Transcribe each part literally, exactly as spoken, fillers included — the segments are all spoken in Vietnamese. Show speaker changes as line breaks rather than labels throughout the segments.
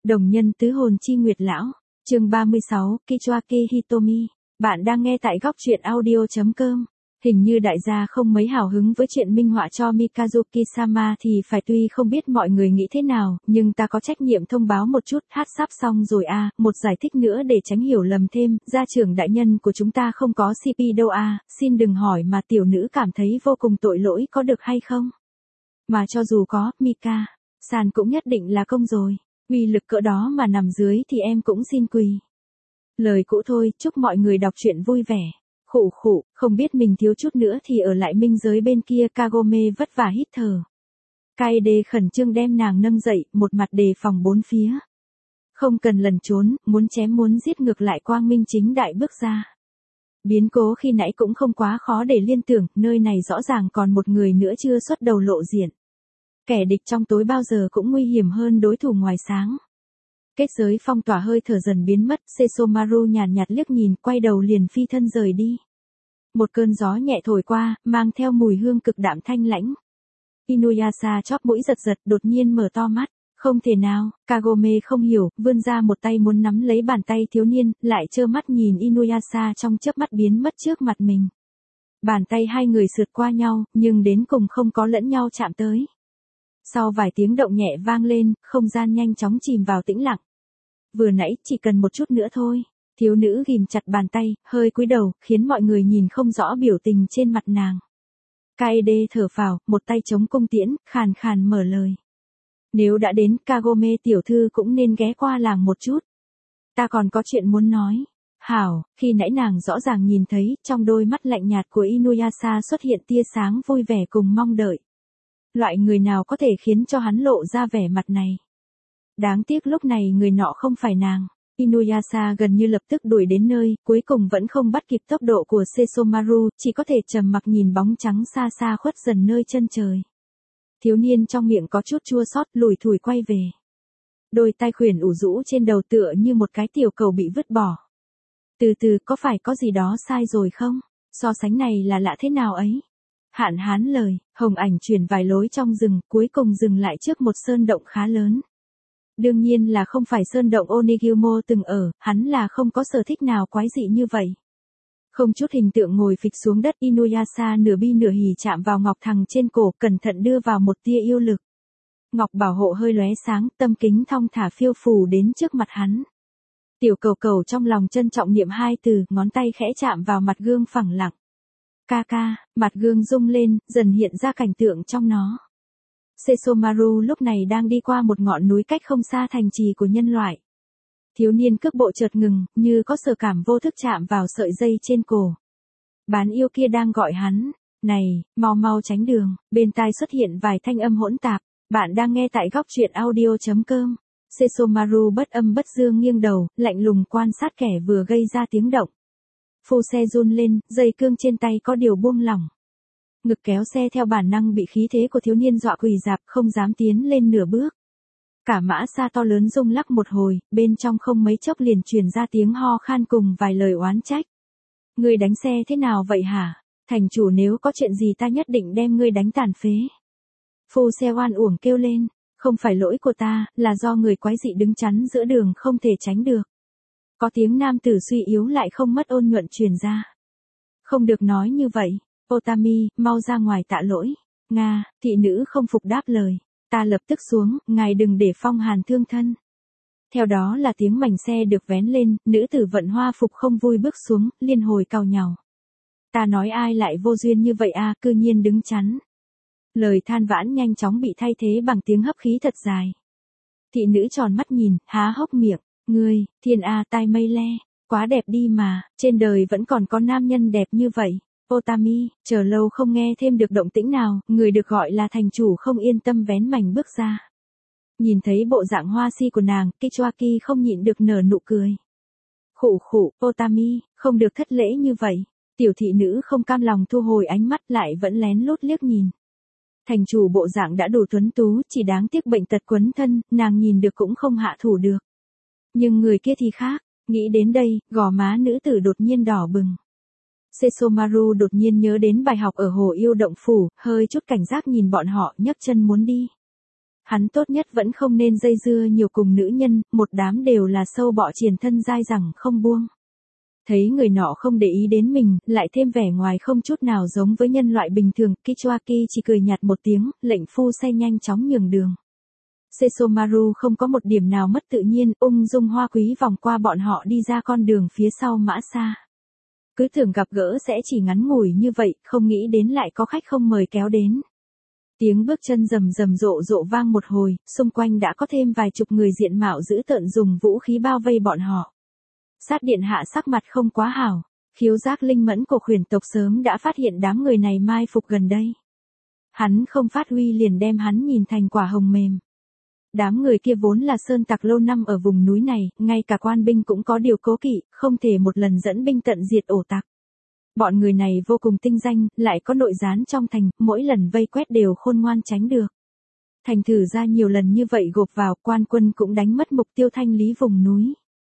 Đồng nhân tứ hồn chi nguyệt lão, chương ba mươi sáu, Kichoaki Hitomi. Bạn đang nghe tại góc truyện audio chấm com. Hình như đại gia không mấy hào hứng với chuyện minh họa cho Mikazuki-sama thì phải, tuy không biết mọi người nghĩ thế nào, nhưng ta có trách nhiệm thông báo một chút, hát sắp xong rồi à, một giải thích nữa để tránh hiểu lầm thêm, gia trưởng đại nhân của chúng ta không có xê pê đâu à, xin đừng hỏi mà tiểu nữ cảm thấy vô cùng tội lỗi có được hay không? Mà cho dù có, Mika, san cũng nhất định là công rồi, uy lực cỡ đó mà nằm dưới thì em cũng xin quỳ. Lời cũ thôi, chúc mọi người đọc truyện vui vẻ. Khụ khụ, không biết mình thiếu chút nữa thì ở lại minh giới bên kia. Kagome vất vả hít thở. Kaede khẩn trương đem nàng nâng dậy, một mặt đề phòng bốn phía. Không cần lẩn trốn, muốn chém muốn giết ngược lại quang minh chính đại bước ra. Biến cố khi nãy cũng không quá khó để liên tưởng, nơi này rõ ràng còn một người nữa chưa xuất đầu lộ diện. Kẻ địch trong tối bao giờ cũng nguy hiểm hơn đối thủ ngoài sáng. Kết giới phong tỏa hơi thở dần biến mất, Sesomaru nhàn nhạt liếc nhìn, quay đầu liền phi thân rời đi. Một cơn gió nhẹ thổi qua, mang theo mùi hương cực đạm thanh lãnh. Inuyasha chóp mũi giật giật, đột nhiên mở to mắt. Không thể nào, Kagome không hiểu, vươn ra một tay muốn nắm lấy bàn tay thiếu niên, lại trơ mắt nhìn Inuyasha trong chớp mắt biến mất trước mặt mình. Bàn tay hai người sượt qua nhau, nhưng đến cùng không có lẫn nhau chạm tới. Sau vài tiếng động nhẹ vang lên, không gian nhanh chóng chìm vào tĩnh lặng. Vừa nãy, chỉ cần một chút nữa thôi. Thiếu nữ ghim chặt bàn tay, hơi cúi đầu, khiến mọi người nhìn không rõ biểu tình trên mặt nàng. Kaede thở phào, một tay chống cung tiễn, khàn khàn mở lời. Nếu đã đến, Kagome tiểu thư cũng nên ghé qua làng một chút. Ta còn có chuyện muốn nói. Hảo, khi nãy nàng rõ ràng nhìn thấy, trong đôi mắt lạnh nhạt của Inuyasha xuất hiện tia sáng vui vẻ cùng mong đợi. Loại người nào có thể khiến cho hắn lộ ra vẻ mặt này. Đáng tiếc lúc này người nọ không phải nàng. Inuyasha gần như lập tức đuổi đến nơi, cuối cùng vẫn không bắt kịp tốc độ của Sesomaru, chỉ có thể trầm mặc nhìn bóng trắng xa xa khuất dần nơi chân trời. Thiếu niên trong miệng có chút chua xót, lủi thủi quay về. Đôi tay khuyển ủ rũ trên đầu tựa như một cái tiểu cầu bị vứt bỏ. Từ từ, có phải có gì đó sai rồi không? So sánh này là lạ thế nào ấy? Hạn hán lời, hồng ảnh chuyển vài lối trong rừng, cuối cùng dừng lại trước một sơn động khá lớn. Đương nhiên là không phải sơn động Onigyumo từng ở, hắn là không có sở thích nào quái dị như vậy. Không chút hình tượng ngồi phịch xuống đất, Inuyasha nửa bi nửa hỉ chạm vào ngọc thằng trên cổ, cẩn thận đưa vào một tia yêu lực. Ngọc bảo hộ hơi lóe sáng, tâm kính thong thả phiêu phù đến trước mặt hắn. Tiểu cầu cầu trong lòng trân trọng niệm hai từ, ngón tay khẽ chạm vào mặt gương phẳng lặng. Ca ca, mặt gương rung lên, dần hiện ra cảnh tượng trong nó. Sesomaru lúc này đang đi qua một ngọn núi cách không xa thành trì của nhân loại. Thiếu niên cước bộ chợt ngừng, như có sở cảm vô thức chạm vào sợi dây trên cổ. Bán yêu kia đang gọi hắn, này, mau mau tránh đường, bên tai xuất hiện vài thanh âm hỗn tạp, bạn đang nghe tại góc truyện audio chấm com. Sesomaru bất âm bất dương nghiêng đầu, lạnh lùng quan sát kẻ vừa gây ra tiếng động. Phù xe run lên, dây cương trên tay có điều buông lỏng. Ngực kéo xe theo bản năng bị khí thế của thiếu niên dọa quỳ rạp, không dám tiến lên nửa bước. Cả mã xa to lớn rung lắc một hồi, bên trong không mấy chốc liền truyền ra tiếng ho khan cùng vài lời oán trách. Ngươi đánh xe thế nào vậy hả? Thành chủ nếu có chuyện gì ta nhất định đem ngươi đánh tàn phế. Phu xe oan uổng kêu lên, không phải lỗi của ta, là do người quái dị đứng chắn giữa đường không thể tránh được. Có tiếng nam tử suy yếu lại không mất ôn nhuận truyền ra. Không được nói như vậy, Otami, mau ra ngoài tạ lỗi. Nga, thị nữ không phục đáp lời. Ta lập tức xuống, ngài đừng để phong hàn thương thân. Theo đó là tiếng mảnh xe được vén lên, nữ tử vận hoa phục không vui bước xuống, liên hồi cau nhàu. Ta nói ai lại vô duyên như vậy à, cư nhiên đứng chắn. Lời than vãn nhanh chóng bị thay thế bằng tiếng hấp khí thật dài. Thị nữ tròn mắt nhìn, há hốc miệng. Ngươi, thiên a tai mây le, quá đẹp đi mà, trên đời vẫn còn có nam nhân đẹp như vậy. Otami, chờ lâu không nghe thêm được động tĩnh nào, người được gọi là thành chủ không yên tâm vén mảnh bước ra. Nhìn thấy bộ dạng hoa si của nàng, Kichoaki không nhịn được nở nụ cười. Khụ khụ, Otami, không được thất lễ như vậy. Tiểu thị nữ không cam lòng thu hồi ánh mắt lại vẫn lén lút liếc nhìn. Thành chủ bộ dạng đã đủ tuấn tú, chỉ đáng tiếc bệnh tật quấn thân, nàng nhìn được cũng không hạ thủ được. Nhưng người kia thì khác, nghĩ đến đây, gò má nữ tử đột nhiên đỏ bừng. Sesomaru đột nhiên nhớ đến bài học ở hồ yêu động phủ, hơi chút cảnh giác nhìn bọn họ, nhấc chân muốn đi. Hắn tốt nhất vẫn không nên dây dưa nhiều cùng nữ nhân, một đám đều là sâu bọ triền thân dai dẳng không buông. Thấy người nọ không để ý đến mình, lại thêm vẻ ngoài không chút nào giống với nhân loại bình thường, Kichuaki chỉ cười nhạt một tiếng, lệnh phu xe nhanh chóng nhường đường. Sesomaru không có một điểm nào mất tự nhiên, ung dung hoa quý vòng qua bọn họ đi ra con đường phía sau Mã Sa. Cứ tưởng gặp gỡ sẽ chỉ ngắn ngủi như vậy, không nghĩ đến lại có khách không mời kéo đến. Tiếng bước chân rầm rầm rộ rộ vang một hồi, xung quanh đã có thêm vài chục người diện mạo dữ tợn dùng vũ khí bao vây bọn họ. Sát điện hạ sắc mặt không quá hảo, khiếu giác linh mẫn của khuyển tộc sớm đã phát hiện đám người này mai phục gần đây. Hắn không phát huy liền đem hắn nhìn thành quả hồng mềm. Đám người kia vốn là sơn tặc lâu năm ở vùng núi này, ngay cả quan binh cũng có điều cố kỵ, không thể một lần dẫn binh tận diệt ổ tặc. Bọn người này vô cùng tinh danh, lại có nội gián trong thành, mỗi lần vây quét đều khôn ngoan tránh được. Thành thử ra nhiều lần như vậy gộp vào, quan quân cũng đánh mất mục tiêu thanh lý vùng núi.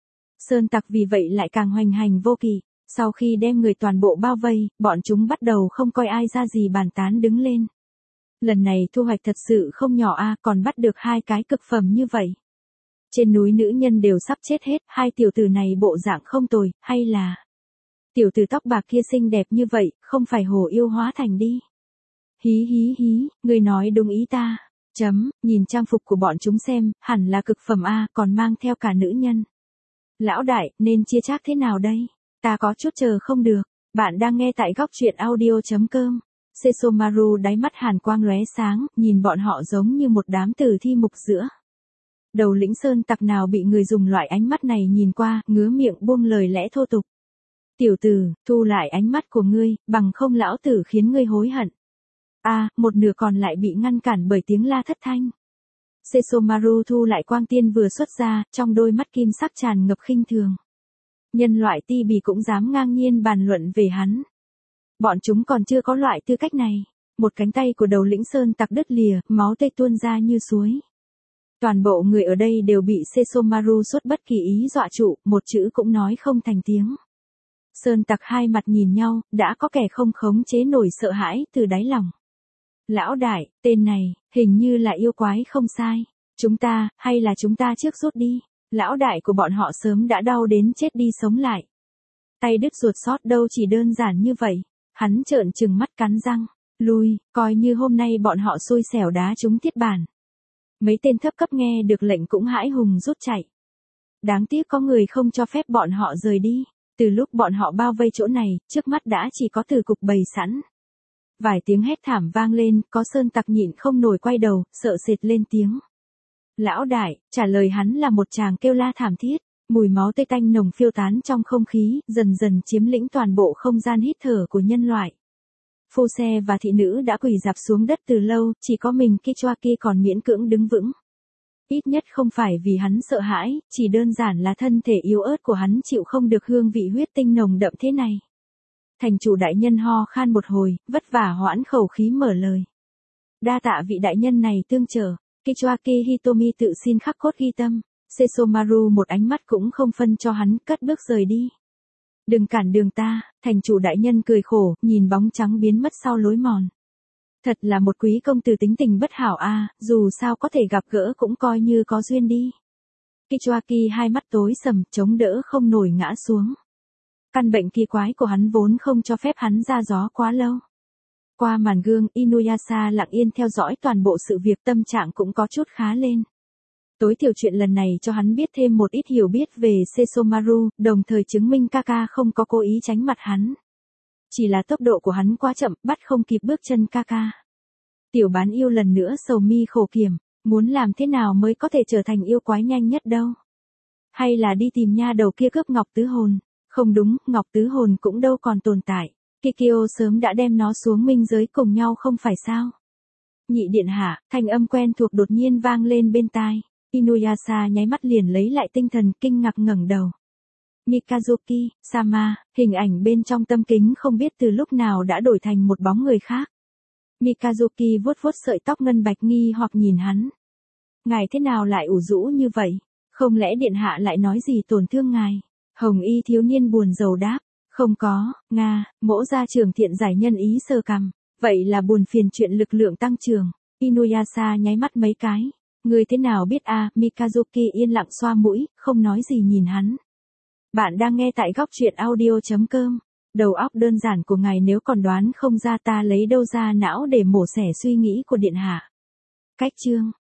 Sơn tặc vì vậy lại càng hoành hành vô kỵ, sau khi đem người toàn bộ bao vây, bọn chúng bắt đầu không coi ai ra gì bàn tán đứng lên. Lần này thu hoạch thật sự không nhỏ a, còn bắt được hai cái cực phẩm như vậy. Trên núi nữ nhân đều sắp chết hết, hai tiểu tử này bộ dạng không tồi, hay là... Tiểu tử tóc bạc kia xinh đẹp như vậy, không phải hồ yêu hóa thành đi. Hí hí hí, người nói đúng ý ta. Chấm, nhìn trang phục của bọn chúng xem, hẳn là cực phẩm a, còn mang theo cả nữ nhân. Lão đại, nên chia chác thế nào đây? Ta có chút chờ không được. Bạn đang nghe tại góc truyện audio chấm com. Sesomaru đáy mắt hàn quang lóe sáng, nhìn bọn họ giống như một đám tử thi mục giữa. Đầu lĩnh sơn tặc nào bị người dùng loại ánh mắt này nhìn qua, ngứa miệng buông lời lẽ thô tục. Tiểu tử, thu lại ánh mắt của ngươi, bằng không lão tử khiến ngươi hối hận. A, à, một nửa còn lại bị ngăn cản bởi tiếng la thất thanh. Sesomaru thu lại quang tiên vừa xuất ra, trong đôi mắt kim sắc tràn ngập khinh thường. Nhân loại ti bì cũng dám ngang nhiên bàn luận về hắn. Bọn chúng còn chưa có loại tư cách này. Một cánh tay của đầu lĩnh sơn tặc đứt lìa, máu tươi tuôn ra như suối. Toàn bộ người ở đây đều bị Sesomaru xuất bất kỳ ý dọa trụ, một chữ cũng nói không thành tiếng. Sơn tặc hai mặt nhìn nhau, đã có kẻ không khống chế nổi sợ hãi từ đáy lòng. Lão đại, tên này, hình như là yêu quái không sai. Chúng ta, hay là chúng ta trước rút đi. Lão đại của bọn họ sớm đã đau đến chết đi sống lại. Tay đứt ruột sót đâu chỉ đơn giản như vậy. Hắn trợn trừng mắt cắn răng, lui, coi như hôm nay bọn họ xui xẻo đá trúng thiết bản. Mấy tên thấp cấp nghe được lệnh cũng hãi hùng rút chạy. Đáng tiếc có người không cho phép bọn họ rời đi. Từ lúc bọn họ bao vây chỗ này, trước mắt đã chỉ có tử cục bày sẵn. Vài tiếng hét thảm vang lên, có sơn tặc nhịn không nổi quay đầu, sợ sệt lên tiếng. Lão đại, trả lời hắn là một tràng kêu la thảm thiết. Mùi máu tươi tanh nồng phiêu tán trong không khí, dần dần chiếm lĩnh toàn bộ không gian hít thở của nhân loại. Phu xe và thị nữ đã quỳ rạp xuống đất từ lâu, chỉ có mình Kichuaki còn miễn cưỡng đứng vững. Ít nhất không phải vì hắn sợ hãi, chỉ đơn giản là thân thể yếu ớt của hắn chịu không được hương vị huyết tinh nồng đậm thế này. Thành chủ đại nhân ho khan một hồi, vất vả hoãn khẩu khí mở lời. Đa tạ vị đại nhân này tương trợ, Kichuaki Hitomi tự xin khắc cốt ghi tâm. Sesomaru một ánh mắt cũng không phân cho hắn, cất bước rời đi. Đừng cản đường ta, thành chủ đại nhân cười khổ, nhìn bóng trắng biến mất sau lối mòn. Thật là một quý công tử tính tình bất hảo a, dù sao có thể gặp gỡ cũng coi như có duyên đi. Kichuaki hai mắt tối sầm, chống đỡ không nổi ngã xuống. Căn bệnh kỳ quái của hắn vốn không cho phép hắn ra gió quá lâu. Qua màn gương, Inuyasha lặng yên theo dõi toàn bộ sự việc, tâm trạng cũng có chút khá lên. Tối thiểu chuyện lần này cho hắn biết thêm một ít hiểu biết về Sesomaru, đồng thời chứng minh Kaka không có cố ý tránh mặt hắn. Chỉ là tốc độ của hắn quá chậm, bắt không kịp bước chân Kaka. Tiểu bán yêu lần nữa sầu mi khổ kiểm, muốn làm thế nào mới có thể trở thành yêu quái nhanh nhất đâu. Hay là đi tìm nha đầu kia cướp ngọc tứ hồn. Không đúng, ngọc tứ hồn cũng đâu còn tồn tại. Kikyo sớm đã đem nó xuống minh giới cùng nhau không phải sao. Nhị điện hạ, thanh âm quen thuộc đột nhiên vang lên bên tai. Inuyasha nháy mắt liền lấy lại tinh thần, kinh ngạc ngẩng đầu. Mikazuki, Sama, hình ảnh bên trong tâm kính không biết từ lúc nào đã đổi thành một bóng người khác. Mikazuki vuốt vuốt sợi tóc ngân bạch nghi hoặc nhìn hắn. Ngài thế nào lại ủ rũ như vậy? Không lẽ điện hạ lại nói gì tổn thương ngài? Hồng y thiếu niên buồn rầu đáp. Không có, Nga, mỗ gia trưởng thiện giải nhân ý sơ cằm. Vậy là buồn phiền chuyện lực lượng tăng trưởng. Inuyasha nháy mắt mấy cái. Người thế nào biết a, Mikazuki yên lặng xoa mũi, không nói gì nhìn hắn. Bạn đang nghe tại góc truyện audio.com. Đầu óc đơn giản của ngài nếu còn đoán không ra ta lấy đâu ra não để mổ xẻ suy nghĩ của điện hạ. Cách chương.